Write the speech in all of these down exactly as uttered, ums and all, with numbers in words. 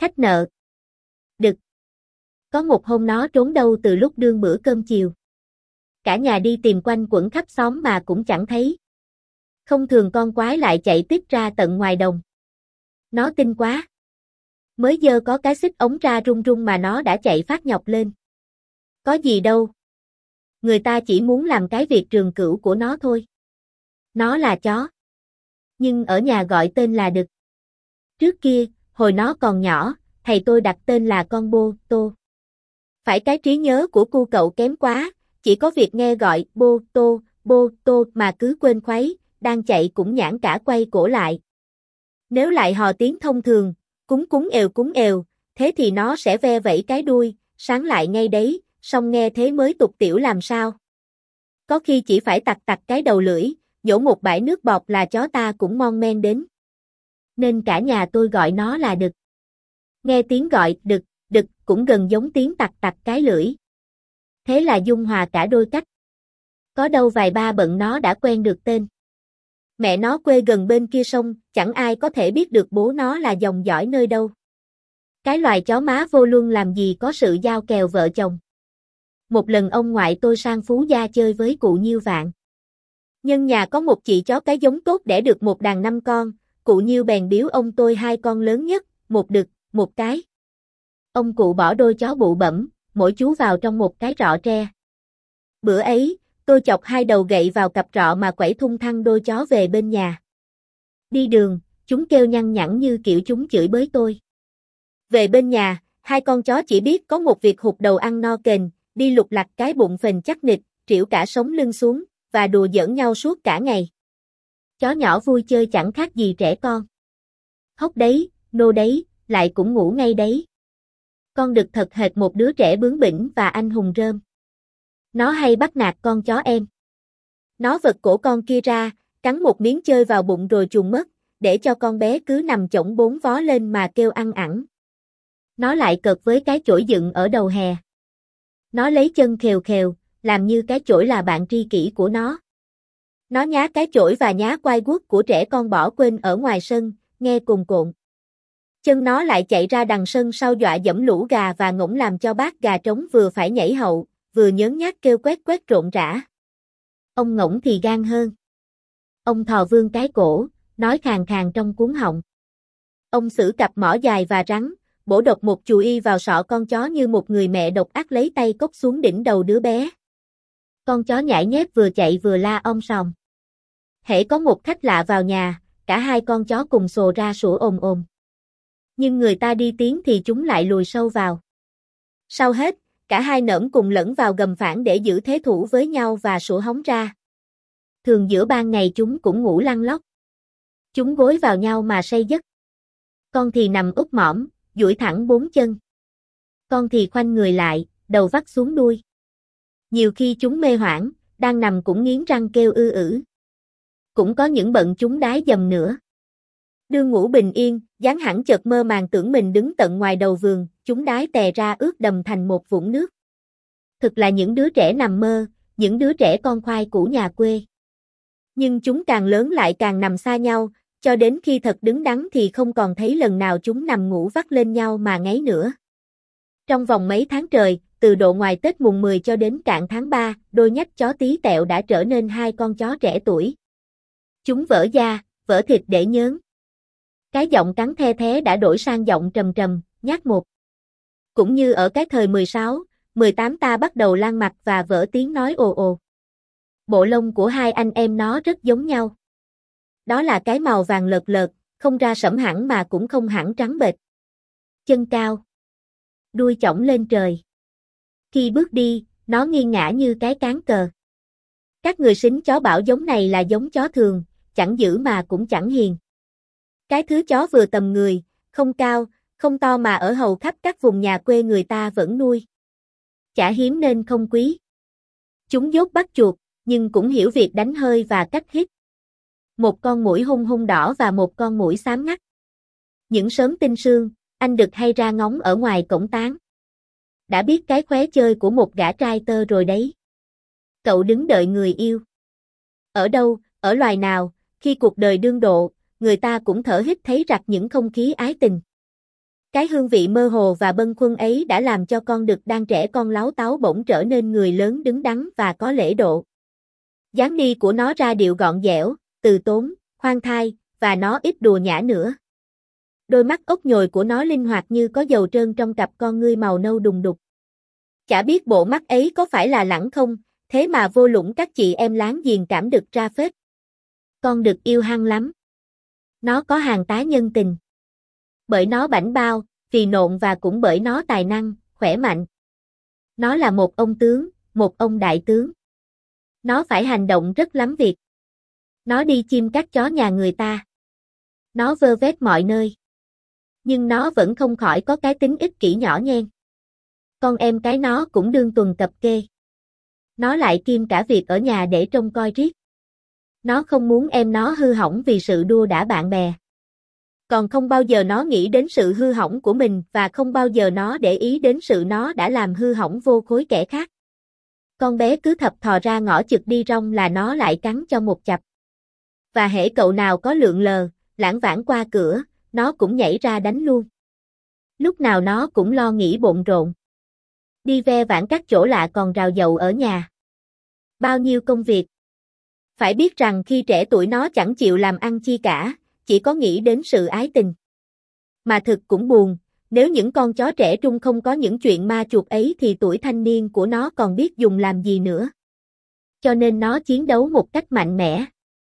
Khách nợ. Đực. Có một hôm nó trốn đâu từ lúc đương bữa cơm chiều. Cả nhà đi tìm quanh quẩn khắp xóm mà cũng chẳng thấy. Không thường con quái lại chạy tít ra tận ngoài đồng. Nó tinh quá. Mới giơ có cái xích ống ra rung rung mà nó đã chạy phát nhọc lên. Có gì đâu. Người ta chỉ muốn làm cái việc trường cửu của nó thôi. Nó là chó. Nhưng ở nhà gọi tên là Đực. Trước kia, hồi nó còn nhỏ, thầy tôi đặt tên là con Bô Tô. Phải cái trí nhớ của cu cậu kém quá, chỉ có việc nghe gọi Bô Tô, Bô Tô mà cứ quên khuấy, đang chạy cũng nhãn cả quay cổ lại. Nếu lại hò tiếng thông thường, cúng cúng èo cúng èo, thế thì nó sẽ ve vẫy cái đuôi, sáng lại ngay đấy, xong nghe thế mới tục tiểu làm sao. Có khi chỉ phải tặc tặc cái đầu lưỡi, nhổ một bãi nước bọt là chó ta cũng mon men đến. Nên cả nhà tôi gọi nó là Đực. Nghe tiếng gọi Đực, Đực cũng gần giống tiếng tặc tặc cái lưỡi. Thế là dung hòa cả đôi cách. Có đâu vài ba bận nó đã quen được tên. Mẹ nó quê gần bên kia sông, chẳng ai có thể biết được bố nó là dòng dõi nơi đâu. Cái loài chó má vô luân làm gì có sự giao kèo vợ chồng. Một lần ông ngoại tôi sang Phú Gia chơi với cụ Nhiêu Vạn. Nhân nhà có một chị chó cái giống tốt đẻ được một đàn năm con, cụ Nhiêu bèn biếu ông tôi hai con lớn nhất, một đực, một cái. Ông cụ bỏ đôi chó bụ bẫm, mỗi chú vào trong một cái rọ tre. Bữa ấy, tôi chọc hai đầu gậy vào cặp rọ mà quẩy thung thăng đôi chó về bên nhà. Đi đường, chúng kêu nhăn nhẵn như kiểu chúng chửi bới tôi. Về bên nhà, hai con chó chỉ biết có một việc hụt đầu ăn no kềnh, đi lục lặt cái bụng phình chắc nịch, trĩu cả sống lưng xuống, và đùa giỡn nhau suốt cả ngày. Chó nhỏ vui chơi chẳng khác gì trẻ con. Hốc đấy, nô đấy, lại cũng ngủ ngay đấy. Con Đực thật hệt một đứa trẻ bướng bỉnh và anh hùng rơm. Nó hay bắt nạt con chó em. Nó vật cổ con kia ra, cắn một miếng chơi vào bụng rồi chuồn mất, để cho con bé cứ nằm chổng bốn vó lên mà kêu ăn ẵn. Nó lại cợt với cái chổi dựng ở đầu hè. Nó lấy chân khều khều, làm như cái chổi là bạn tri kỷ của nó. Nó nhá cái chổi và nhá quai guốc của trẻ con bỏ quên ở ngoài sân, nghe cồn cộn. Chân nó lại chạy ra đằng sân sau dọa dẫm lũ gà và ngỗng làm cho bác gà trống vừa phải nhảy hậu, vừa nhớn nhác kêu quét quét rộn rã. Ông ngỗng thì gan hơn. Ông thò vươn cái cổ, nói khàn khàn trong cuống họng. Ông xử cặp mỏ dài và rắn, bổ độc một chù y vào sọ con chó như một người mẹ độc ác lấy tay cốc xuống đỉnh đầu đứa bé. Con chó nhãi nhép vừa chạy vừa la om sòm. Hễ có một khách lạ vào nhà, cả hai con chó cùng sồ ra sủa ồm ồm. Nhưng người ta đi tiếng thì chúng lại lùi sâu vào. Sau hết, cả hai nỡm cùng lẫn vào gầm phản để giữ thế thủ với nhau và sủa hóng ra. Thường giữa ban ngày chúng cũng ngủ lăn lóc. Chúng gối vào nhau mà say giấc. Con thì nằm úp mõm, duỗi thẳng bốn chân. Con thì khoanh người lại, đầu vắt xuống đuôi. Nhiều khi chúng mê hoảng, đang nằm cũng nghiến răng kêu ư ử. Cũng có những bận chúng đái dầm nữa. Đương ngủ bình yên, dáng hẳn chợt mơ màng tưởng mình đứng tận ngoài đầu vườn, chúng đái tè ra ướt đầm thành một vũng nước. Thực là những đứa trẻ nằm mơ, những đứa trẻ con khoai củ nhà quê. Nhưng chúng càng lớn lại càng nằm xa nhau, cho đến khi thật đứng đắn thì không còn thấy lần nào chúng nằm ngủ vắt lên nhau mà ngáy nữa. Trong vòng mấy tháng trời, từ độ ngoài Tết mùng mười cho đến cạn tháng ba, đôi nhách chó tí tẹo đã trở nên hai con chó trẻ tuổi. Chúng vỡ da, vỡ thịt để nhớn. Cái giọng cắn the thé đã đổi sang giọng trầm trầm, nhát một. Cũng như ở cái thời mười sáu, mười tám ta bắt đầu lan mặt và vỡ tiếng nói ồ ồ. Bộ lông của hai anh em nó rất giống nhau. Đó là cái màu vàng lợt lợt, không ra sẫm hẳn mà cũng không hẳn trắng bệch. Chân cao. Đuôi chổng lên trời. Khi bước đi, nó nghiêng ngả như cái cán cờ. Các người sính chó bảo giống này là giống chó thường, chẳng dữ mà cũng chẳng hiền. Cái thứ chó vừa tầm người, không cao, không to mà ở hầu khắp các vùng nhà quê người ta vẫn nuôi. Chả hiếm nên không quý. Chúng dốt bắt chuột, nhưng cũng hiểu việc đánh hơi và cách hít. Một con muỗi hung hung đỏ và một con muỗi xám ngắt. Những sớm tinh sương, anh Đực hay ra ngóng ở ngoài cổng tán. Đã biết cái khóe chơi của một gã trai tơ rồi đấy. Cậu đứng đợi người yêu. Ở đâu, ở loài nào, khi cuộc đời đương độ, người ta cũng thở hít thấy rặt những không khí ái tình. Cái hương vị mơ hồ và bâng khuâng ấy đã làm cho con đực đang trẻ con láo táo bỗng trở nên người lớn đứng đắn và có lễ độ. Dáng đi của nó ra điệu gọn dẻo, từ tốn, khoan thai, và nó ít đùa nhã nữa. Đôi mắt ốc nhồi của nó linh hoạt như có dầu trơn trong cặp con ngươi màu nâu đùng đục. Chả biết bộ mắt ấy có phải là lẳng không, thế mà vô lũng các chị em láng giềng cảm đực ra phết. Con đực yêu hăng lắm. Nó có hàng tá nhân tình. Bởi nó bảnh bao, phì nộn và cũng bởi nó tài năng, khỏe mạnh. Nó là một ông tướng, một ông đại tướng. Nó phải hành động rất lắm việc. Nó đi chim các chó nhà người ta. Nó vơ vét mọi nơi. Nhưng nó vẫn không khỏi có cái tính ích kỷ nhỏ nhen. Con em cái nó cũng đương tuần cập kê. Nó lại kiêm cả việc ở nhà để trông coi riết. Nó không muốn em nó hư hỏng vì sự đua đả bạn bè. Còn không bao giờ nó nghĩ đến sự hư hỏng của mình và không bao giờ nó để ý đến sự nó đã làm hư hỏng vô khối kẻ khác. Con bé cứ thập thò ra ngõ chực đi rong là nó lại cắn cho một chặp. Và hễ cậu nào có lượn lờ, lãng vãng qua cửa, nó cũng nhảy ra đánh luôn. Lúc nào nó cũng lo nghĩ bộn rộn. Đi ve vãn các chỗ lạ còn rào dậu ở nhà. Bao nhiêu công việc. Phải biết rằng khi trẻ tuổi nó chẳng chịu làm ăn chi cả, chỉ có nghĩ đến sự ái tình. Mà thực cũng buồn, nếu những con chó trẻ trung không có những chuyện ma chuột ấy thì tuổi thanh niên của nó còn biết dùng làm gì nữa. Cho nên nó chiến đấu một cách mạnh mẽ.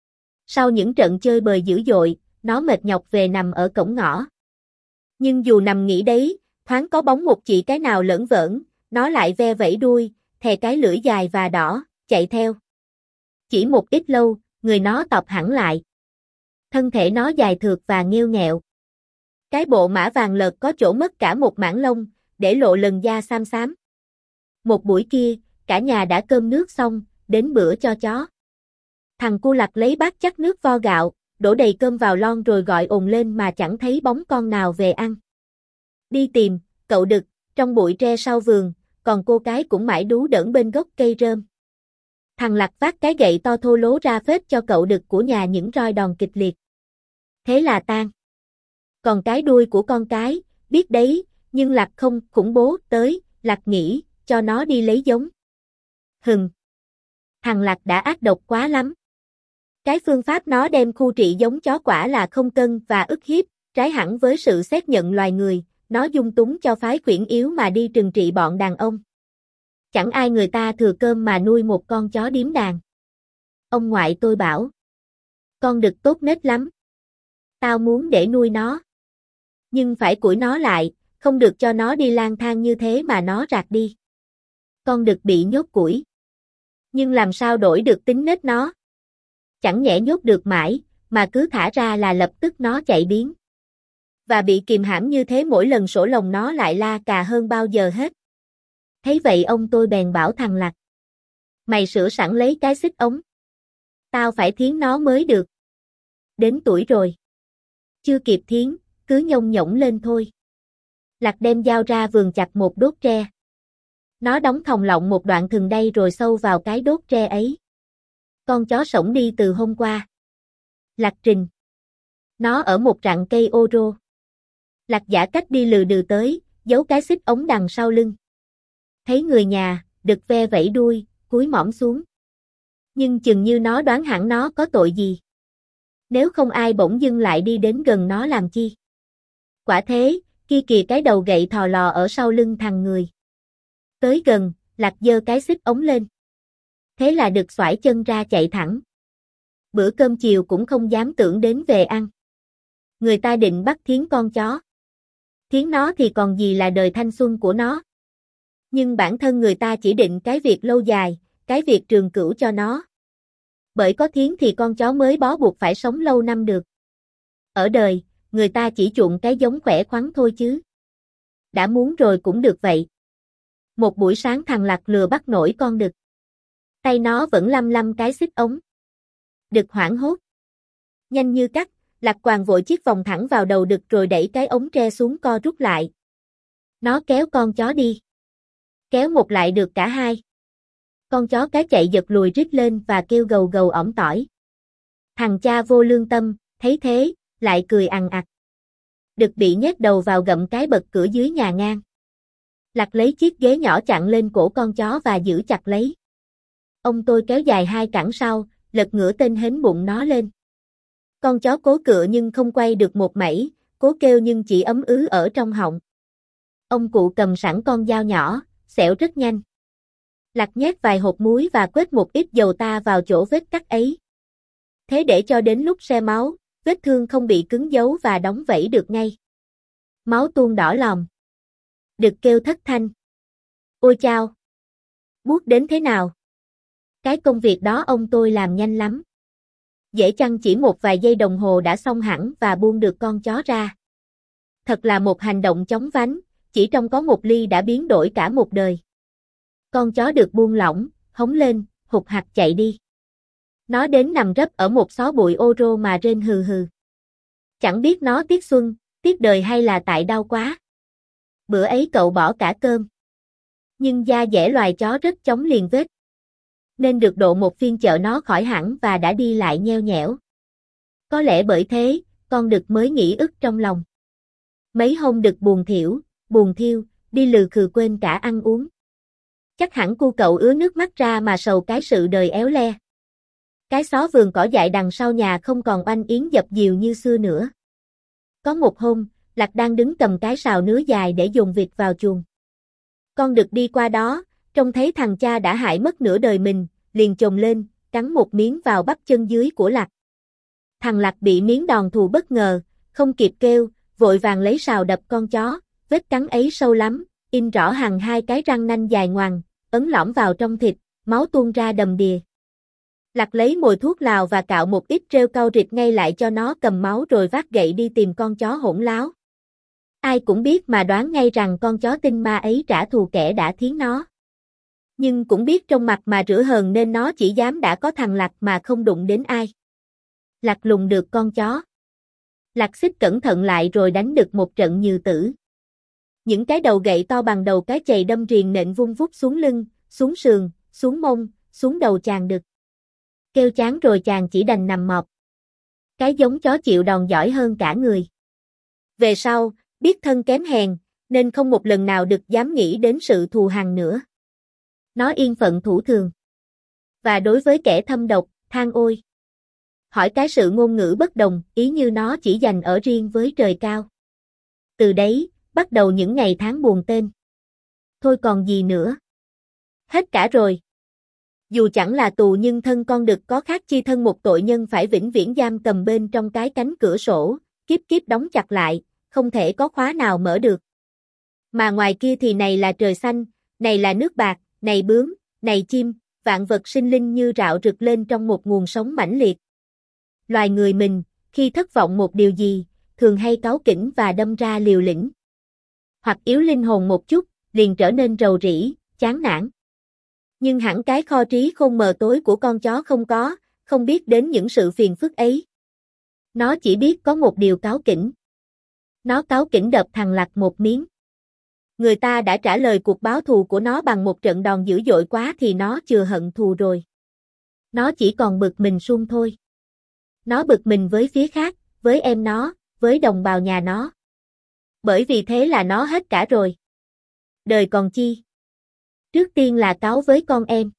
Sau những trận chơi bời dữ dội, nó mệt nhọc về nằm ở cổng ngõ. Nhưng dù nằm nghỉ đấy, thoáng có bóng một chị cái nào lởn vởn, nó lại ve vẫy đuôi, thè cái lưỡi dài và đỏ, chạy theo. Chỉ một ít lâu, người nó tọp hẳn lại. Thân thể nó dài thượt và nghêu nghẹo. Cái bộ mã vàng lợt có chỗ mất cả một mảng lông, để lộ lần da xám xám. Một buổi kia, cả nhà đã cơm nước xong, đến bữa cho chó. Thằng cu lặt lấy bát chắc nước vo gạo, đổ đầy cơm vào lon rồi gọi ồn lên mà chẳng thấy bóng con nào về ăn. Đi tìm, cậu đực, trong bụi tre sau vườn, còn cô cái cũng mãi đú đỡn bên gốc cây rơm. Thằng lặt vác cái gậy to thô lố ra phết cho cậu đực của nhà những roi đòn kịch liệt. Thế là tan. Còn cái đuôi của con cái, biết đấy, nhưng lặt không khủng bố tới, lặt nghĩ, cho nó đi lấy giống. Hừm. Thằng lặt đã ác độc quá lắm. Cái phương pháp nó đem khu trị giống chó quả là không cân và ức hiếp, trái hẳn với sự xét nhận loài người, nó dung túng cho phái khuyển yếu mà đi trừng trị bọn đàn ông. Chẳng ai người ta thừa cơm mà nuôi một con chó điếm đàn. Ông ngoại tôi bảo. Con đực tốt nết lắm. Tao muốn để nuôi nó. Nhưng phải củi nó lại, không được cho nó đi lang thang như thế mà nó rạc đi. Con đực bị nhốt củi. Nhưng làm sao đổi được tính nết nó? Chẳng nhẽ nhốt được mãi, mà cứ thả ra là lập tức nó chạy biến. Và bị kìm hãm như thế mỗi lần sổ lồng nó lại la cà hơn bao giờ hết. Thấy vậy ông tôi bèn bảo thằng lặt. Mày sửa sẵn lấy cái xích ống. Tao phải thiến nó mới được. Đến tuổi rồi. Chưa kịp thiến, cứ nhông nhỗng lên thôi. Lặt đem dao ra vườn chặt một đốt tre. Nó đóng thòng lọng một đoạn thừng đây rồi sâu vào cái đốt tre ấy. Con chó sổng đi từ hôm qua. Lặt trình. Nó ở một rặng cây ô rô. Lặt giả cách đi lừ đừ tới, giấu cái xích ống đằng sau lưng. Thấy người nhà, đực ve vẫy đuôi, cúi mõm xuống. Nhưng chừng như nó đoán hẳn nó có tội gì. Nếu không ai bỗng dưng lại đi đến gần nó làm chi. Quả thế, kia kìa cái đầu gậy thò lò ở sau lưng thằng người. Tới gần, lặt giơ cái xích ống lên. Thế là đực xoải chân ra chạy thẳng. Bữa cơm chiều cũng không dám tưởng đến về ăn. Người ta định bắt thiến con chó. Thiến nó thì còn gì là đời thanh xuân của nó. Nhưng bản thân người ta chỉ định cái việc lâu dài, cái việc trường cửu cho nó. Bởi có thiến thì con chó mới bó buộc phải sống lâu năm được. Ở đời, người ta chỉ chuộng cái giống khỏe khoắn thôi chứ. Đã muốn rồi cũng được vậy. Một buổi sáng thằng lặt lừa bắt nổi con đực. Tay nó vẫn lăm lăm cái xích ống. Đực hoảng hốt. Nhanh như cắt, lặt quàng vội chiếc vòng thẳng vào đầu đực rồi đẩy cái ống tre xuống co rút lại. Nó kéo con chó đi. Kéo một lại được cả hai. Con chó cái chạy giật lùi rít lên và kêu gầu gầu ỏm tỏi. Thằng cha vô lương tâm, thấy thế, lại cười ằn ặc. Đực bị nhét đầu vào gặm cái bật cửa dưới nhà ngang. Lặc lấy chiếc ghế nhỏ chặn lên cổ con chó và giữ chặt lấy. Ông tôi kéo dài hai cẳng sau, lật ngửa tên hến bụng nó lên. Con chó cố cựa nhưng không quay được một mảy, cố kêu nhưng chỉ ấm ứ ở trong họng. Ông cụ cầm sẵn con dao nhỏ, xẻo rất nhanh. Lặc nhét vài hột muối và quết một ít dầu ta vào chỗ vết cắt ấy. Thế để cho đến lúc se máu, vết thương không bị cứng dấu và đóng vảy được ngay. Máu tuôn đỏ lòm. Đực kêu thất thanh. Ôi chao! Buốt đến thế nào? Cái công việc đó ông tôi làm nhanh lắm. Dễ chăng chỉ một vài giây đồng hồ đã xong hẳn và buông được con chó ra. Thật là một hành động chóng vánh, chỉ trong có một ly đã biến đổi cả một đời. Con chó được buông lỏng, hống lên, hụt hặc chạy đi. Nó đến nằm rấp ở một xó bụi ô rô mà rên hừ hừ. Chẳng biết nó tiếc xuân, tiếc đời hay là tại đau quá. Bữa ấy cậu bỏ cả cơm. Nhưng da dẻ loài chó rất chống liền vết. Nên được độ một phiên chợ nó khỏi hẳn và đã đi lại nheo nhẽo. Có lẽ bởi thế, con đực mới nghĩ ức trong lòng. Mấy hôm đực buồn thiểu, buồn thiêu, đi lừ khừ quên cả ăn uống. Chắc hẳn cu cậu ứa nước mắt ra mà sầu cái sự đời éo le. Cái xó vườn cỏ dại đằng sau nhà không còn oanh yến dập dìu như xưa nữa. Có một hôm, Lặc đang đứng cầm cái sào nứa dài để dồn vịt vào chuồng. Con đực đi qua đó, trông thấy thằng cha đã hại mất nửa đời mình, liền chồm lên, cắn một miếng vào bắp chân dưới của Lặc. Thằng Lặc bị miếng đòn thù bất ngờ, không kịp kêu, vội vàng lấy sào đập con chó, vết cắn ấy sâu lắm, in rõ hằn hai cái răng nanh dài ngoằng, ấn lõm vào trong thịt, máu tuôn ra đầm đìa. Lặc lấy mồi thuốc lào và cạo một ít rêu cau rịt ngay lại cho nó cầm máu rồi vác gậy đi tìm con chó hỗn láo. Ai cũng biết mà đoán ngay rằng con chó tinh ma ấy trả thù kẻ đã thiến nó. Nhưng cũng biết trong mặt mà rửa hờn nên nó chỉ dám đã có thằng Lặc mà không đụng đến ai. Lặc lùng được con chó. Lặc xích cẩn thận lại rồi đánh đực một trận nhừ tử. Những cái đầu gậy to bằng đầu cái chày đâm riềng nện vung vút xuống lưng, xuống sườn, xuống mông, xuống đầu chàng đực. Kêu chán rồi chàng chỉ đành nằm mọp. Cái giống chó chịu đòn giỏi hơn cả người. Về sau, biết thân kém hèn, nên không một lần nào đực dám nghĩ đến sự thù hằn nữa. Nó yên phận thủ thường. Và đối với kẻ thâm độc, than ôi. Hỏi cái sự ngôn ngữ bất đồng, ý như nó chỉ dành ở riêng với trời cao. Từ đấy, bắt đầu những ngày tháng buồn tên. Thôi còn gì nữa. Hết cả rồi. Dù chẳng là tù nhưng thân con đực có khác chi thân một tội nhân phải vĩnh viễn giam cầm bên trong cái cánh cửa sổ, kiếp kiếp đóng chặt lại, không thể có khóa nào mở được. Mà ngoài kia thì này là trời xanh, này là nước bạc, này bướm, này chim, vạn vật sinh linh như rạo rực lên trong một nguồn sống mãnh liệt. Loài người mình, khi thất vọng một điều gì, thường hay cáu kỉnh và đâm ra liều lĩnh. Hoặc yếu linh hồn một chút, liền trở nên rầu rĩ, chán nản. Nhưng hẳn cái kho trí khôn mờ tối của con chó không có, không biết đến những sự phiền phức ấy. Nó chỉ biết có một điều cáu kỉnh. Nó cáu kỉnh đập thằng Lặc một miếng. Người ta đã trả lời cuộc báo thù của nó bằng một trận đòn dữ dội quá thì nó chừa hận thù rồi. Nó chỉ còn bực mình suông thôi. Nó bực mình với phía khác, với em nó, với đồng bào nhà nó. Bởi vì thế là nó hết cả rồi. Đời còn chi? Trước tiên là cáu với con em.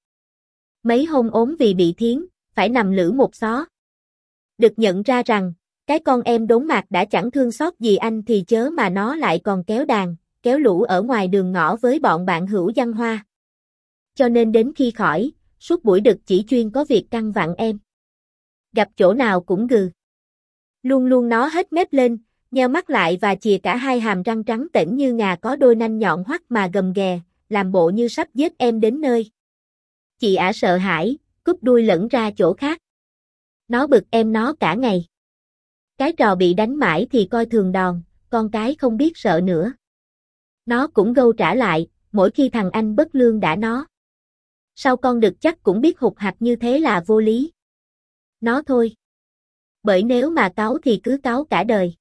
Mấy hôm ốm vì bị thiến, phải nằm lử một xó. Được nhận ra rằng, cái con em đốn mạc đã chẳng thương xót gì anh thì chớ mà nó lại còn kéo đàn, kéo lũ ở ngoài đường ngõ với bọn bạn hữu văn hoa. Cho nên đến khi khỏi, suốt buổi đực chỉ chuyên có việc căn vặn em. Gặp chỗ nào cũng gừ. Luôn luôn nó hết mép lên, nheo mắt lại và chìa cả hai hàm răng trắng tểnh như ngà có đôi nanh nhọn hoắt mà gầm ghè, làm bộ như sắp giết em đến nơi. Chị ả sợ hãi, cúp đuôi lẫn ra chỗ khác. Nó bực em nó cả ngày. Cái trò bị đánh mãi thì coi thường đòn, con cái không biết sợ nữa. Nó cũng gâu trả lại, mỗi khi thằng anh bất lương đã nó. Sao con đực chắc cũng biết hụt hặc như thế là vô lý. Nó thôi. Bởi nếu mà cáu thì cứ cáu cả đời.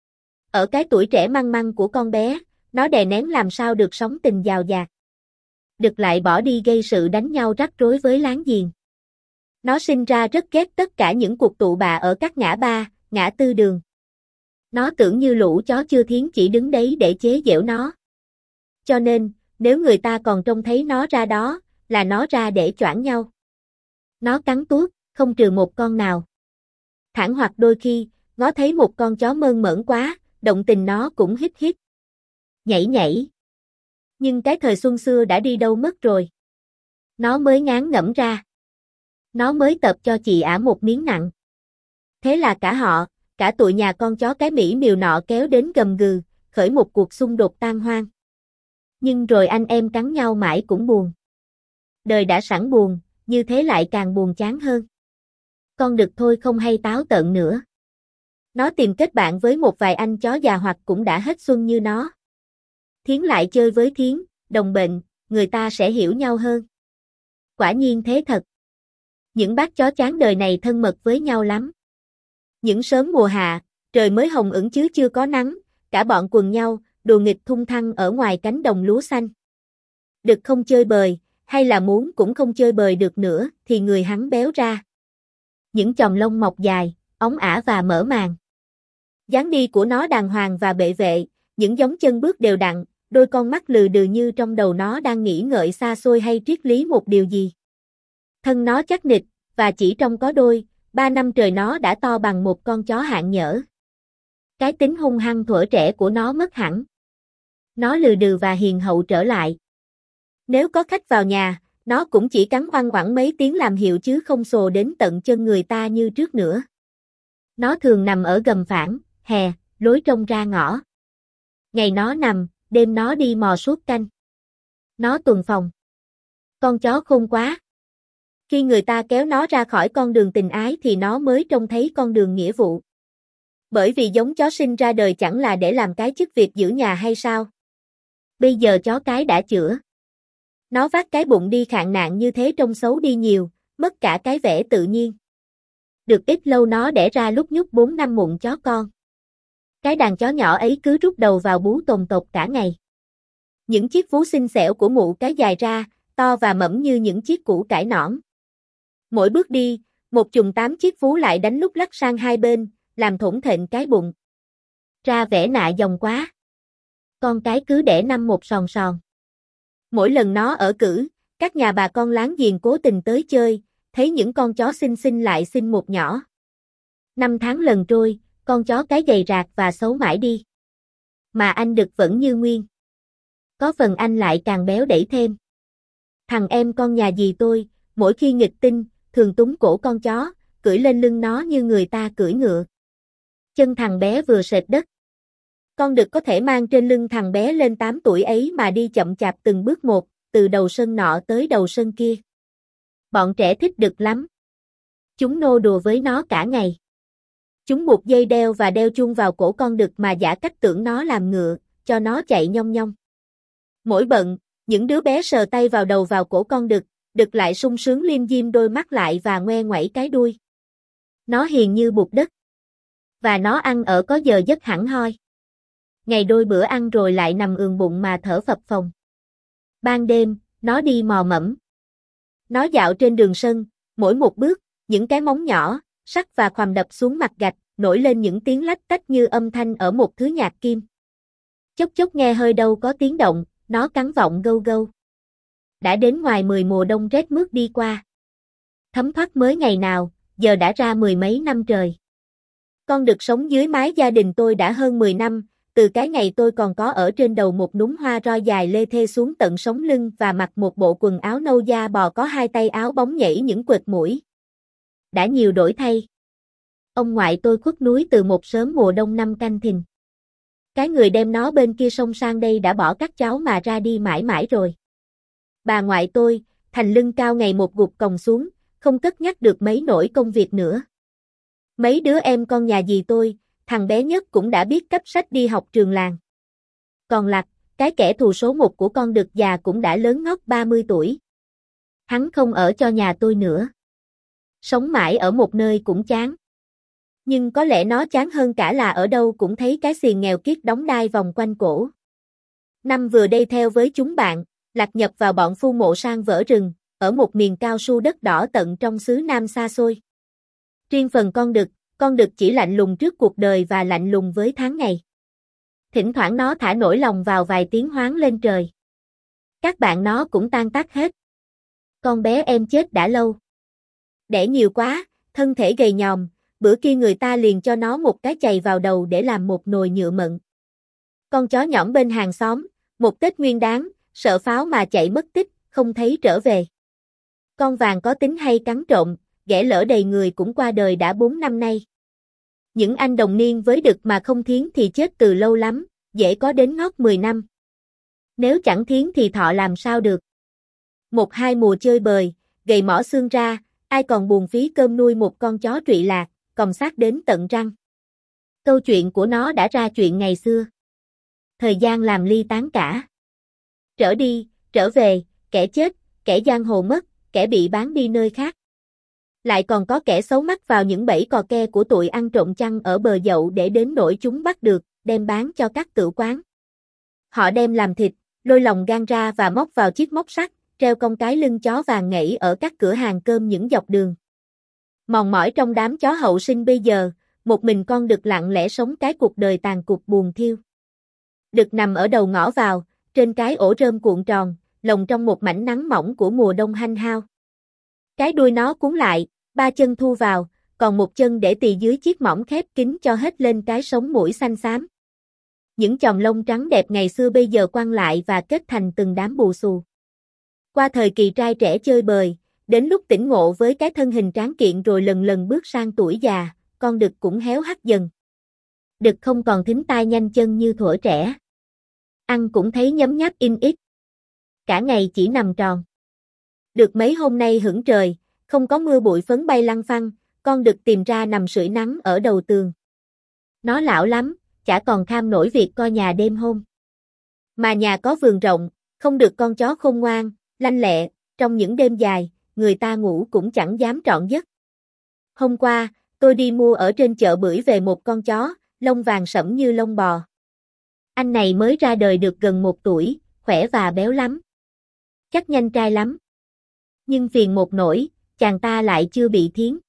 Ở cái tuổi trẻ măng măng của con bé, nó đè nén làm sao được sống tình giàu dạt. Đực lại bỏ đi gây sự đánh nhau rắc rối với láng giềng. Nó sinh ra rất ghét tất cả những cuộc tụ bạ ở các ngã ba, ngã tư đường. Nó tưởng như lũ chó chưa thiến chỉ đứng đấy để chế giễu nó. Cho nên, nếu người ta còn trông thấy nó ra đó, là nó ra để choảng nhau. Nó cắn tuốt, không trừ một con nào. Thẳng hoặc đôi khi, ngó thấy một con chó mơn mởn quá, động tình nó cũng hít hít. Nhảy nhảy. Nhưng cái thời xuân xưa đã đi đâu mất rồi. Nó mới ngán ngẩm ra. Nó mới tập cho chị ả một miếng nặng. Thế là cả họ, cả tụi nhà con chó cái Mỹ miều nọ kéo đến gầm gừ, khởi một cuộc xung đột tan hoang. Nhưng rồi anh em cắn nhau mãi cũng buồn. Đời đã sẵn buồn, như thế lại càng buồn chán hơn. Con đực thôi không hay táo tợn nữa. Nó tìm kết bạn với một vài anh chó già hoặc cũng đã hết xuân như nó. Thiến lại chơi với Thiến, đồng bệnh, người ta sẽ hiểu nhau hơn. Quả nhiên thế thật. Những bác chó chán đời này thân mật với nhau lắm. Những sớm mùa hạ, trời mới hồng ửng chứ chưa có nắng, cả bọn quần nhau, đùa nghịch thung thăng ở ngoài cánh đồng lúa xanh. Đực không chơi bời, hay là muốn cũng không chơi bời được nữa, thì người hắn béo ra. Những chòm lông mọc dài, óng ả và mở màng. Dáng đi của nó đàng hoàng và bệ vệ, những giống chân bước đều đặn, đôi con mắt lừ đừ như trong đầu nó đang nghĩ ngợi xa xôi hay triết lý một điều gì. Thân nó chắc nịch, và chỉ trong có đôi, ba năm trời nó đã to bằng một con chó hạng nhỡ. Cái tính hung hăng thuở trẻ của nó mất hẳn. Nó lừ đừ và hiền hậu trở lại. Nếu có khách vào nhà, nó cũng chỉ cắn oăn oẳn mấy tiếng làm hiệu chứ không sồ đến tận chân người ta như trước nữa. Nó thường nằm ở gầm phản, hè, lối trông ra ngõ. Ngày nó nằm, đêm nó đi mò suốt canh. Nó tuần phòng. Con chó khôn quá. Khi người ta kéo nó ra khỏi con đường tình ái thì nó mới trông thấy con đường nghĩa vụ. Bởi vì giống chó sinh ra đời chẳng là để làm cái chức việc giữ nhà hay sao? Bây giờ chó cái đã chữa. Nó vác cái bụng đi khạn nạn như thế trông xấu đi nhiều, mất cả cái vẻ tự nhiên. Được ít lâu nó đẻ ra lúc nhúc bốn năm mụn chó con. Cái đàn chó nhỏ ấy cứ rút đầu vào bú tồn tột cả ngày. Những chiếc vú xinh xẻo của mụ cái dài ra, to và mẫm như những chiếc củ cải nõn. Mỗi bước đi, một chùm tám chiếc vú lại đánh lúc lắc sang hai bên, làm thủng thệnh cái bụng. Ra vẻ nạ dòng quá. Con cái cứ đẻ năm một sòn sòn. Mỗi lần nó ở cữ, các nhà bà con láng giềng cố tình tới chơi, thấy những con chó xinh xinh lại sinh một nhỏ. Năm tháng lần trôi, con chó cái gầy rạc và xấu mãi đi. Mà anh đực vẫn như nguyên. Có phần anh lại càng béo đẩy thêm. Thằng em con nhà dì tôi, mỗi khi nghịch tinh, thường túm cổ con chó, cưỡi lên lưng nó như người ta cưỡi ngựa. Chân thằng bé vừa sệt đất. Con đực có thể mang trên lưng thằng bé lên tám tuổi ấy mà đi chậm chạp từng bước một, từ đầu sân nọ tới đầu sân kia. Bọn trẻ thích đực lắm. Chúng nô đùa với nó cả ngày. Chúng buộc dây đeo và đeo chuông vào cổ con đực mà giả cách tưởng nó làm ngựa, cho nó chạy nhong nhong. Mỗi bận, những đứa bé sờ tay vào đầu vào cổ con đực, đực lại sung sướng liêm diêm đôi mắt lại và ngoe ngoẩy cái đuôi. Nó hiền như bụt đất. Và nó ăn ở có giờ giấc hẳn hoi. Ngày đôi bữa ăn rồi lại nằm ườn bụng mà thở phập phồng. Ban đêm, nó đi mò mẫm. Nó dạo trên đường sân, mỗi một bước, những cái móng nhỏ, sắc và khoằm đập xuống mặt gạch, nổi lên những tiếng lách tách như âm thanh ở một thứ nhạc kim. Chốc chốc nghe hơi đâu có tiếng động, nó cắn vọng gâu gâu. Đã đến ngoài mười mùa đông rét mướt đi qua. Thấm thoát mới ngày nào, giờ đã ra mười mấy năm trời. Con đực sống dưới mái gia đình tôi đã hơn mười năm, từ cái ngày tôi còn có ở trên đầu một núm hoa roi dài lê thê xuống tận sống lưng và mặc một bộ quần áo nâu da bò có hai tay áo bóng nhảy những quệt mũi. Đã nhiều đổi thay. Ông ngoại tôi khuất núi từ một sớm mùa đông năm Canh Thìn. Cái người đem nó bên kia sông sang đây đã bỏ các cháu mà ra đi mãi mãi rồi. Bà ngoại tôi, thành lưng cao ngày một gục còng xuống, không cất nhắc được mấy nỗi công việc nữa. Mấy đứa em con nhà dì tôi, thằng bé nhất cũng đã biết cấp sách đi học trường làng. Còn Lạc, cái kẻ thù số một của con đực già cũng đã lớn ngót ba mươi tuổi. Hắn không ở cho nhà tôi nữa. Sống mãi ở một nơi cũng chán. Nhưng có lẽ nó chán hơn cả là ở đâu cũng thấy cái xiềng nghèo kiết đóng đai vòng quanh cổ. Năm vừa đây theo với chúng bạn, Lạc nhập vào bọn phu mộ sang vỡ rừng, ở một miền cao su đất đỏ tận trong xứ Nam xa xôi. Riêng phần con đực, con đực chỉ lạnh lùng trước cuộc đời và lạnh lùng với tháng ngày. Thỉnh thoảng nó thả nổi lòng vào vài tiếng hoáng lên trời. Các bạn nó cũng tan tác hết. Con bé em chết đã lâu. Đẻ nhiều quá, thân thể gầy nhòm, bữa kia người ta liền cho nó một cái chày vào đầu để làm một nồi nhựa mận. Con chó nhõm bên hàng xóm, một Tết Nguyên Đán, sợ pháo mà chạy mất tích, không thấy trở về. Con vàng có tính hay cắn trộm, ghẻ lỡ đầy người cũng qua đời đã bốn năm nay. Những anh đồng niên với đực mà không thiến thì chết từ lâu lắm, dễ có đến ngót mười năm. Nếu chẳng thiến thì thọ làm sao được. Một hai mùa chơi bời, gầy mỏ xương ra, ai còn buồn phí cơm nuôi một con chó trụy lạc, còng xác đến tận răng. Câu chuyện của nó đã ra chuyện ngày xưa. Thời gian làm ly tán cả. Trở đi, trở về, kẻ chết, kẻ giang hồ mất, kẻ bị bán đi nơi khác. Lại còn có kẻ xấu mắc vào những bẫy cò ke của tụi ăn trộm chăn ở bờ dậu để đến nỗi chúng bắt được, đem bán cho các tửu quán. Họ đem làm thịt, lôi lòng gan ra và móc vào chiếc móc sắt, treo cong cái lưng chó vàng ngẫy ở các cửa hàng cơm những dọc đường. Mòn mỏi trong đám chó hậu sinh bây giờ, một mình con đực lặng lẽ sống cái cuộc đời tàn cục buồn thiêu. Đực nằm ở đầu ngõ vào, trên cái ổ rơm cuộn tròn, lồng trong một mảnh nắng mỏng của mùa đông hanh hao. Cái đuôi nó cuốn lại, ba chân thu vào, còn một chân để tì dưới chiếc mỏng khép kín cho hết lên cái sống mũi xanh xám. Những chòm lông trắng đẹp ngày xưa bây giờ quăng lại và kết thành từng đám bù xù. Qua thời kỳ trai trẻ chơi bời, đến lúc tỉnh ngộ với cái thân hình tráng kiện rồi lần lần bước sang tuổi già, con đực cũng héo hắt dần. Đực không còn thính tai nhanh chân như thuở trẻ. Ăn cũng thấy nhấm nháp in ít. Cả ngày chỉ nằm tròn. Được mấy hôm nay hửng trời, không có mưa bụi phấn bay lăng phăng, con đực tìm ra nằm sưởi nắng ở đầu tường. Nó lão lắm, chả còn kham nổi việc coi nhà đêm hôm. Mà nhà có vườn rộng, không được con chó khôn ngoan, lanh lẹ, trong những đêm dài, người ta ngủ cũng chẳng dám trọn giấc. Hôm qua, tôi đi mua ở trên chợ bưởi về một con chó, lông vàng sẫm như lông bò. Anh này mới ra đời được gần một tuổi, khỏe và béo lắm. Chắc nhanh trai lắm. Nhưng phiền một nỗi, chàng ta lại chưa bị thiến.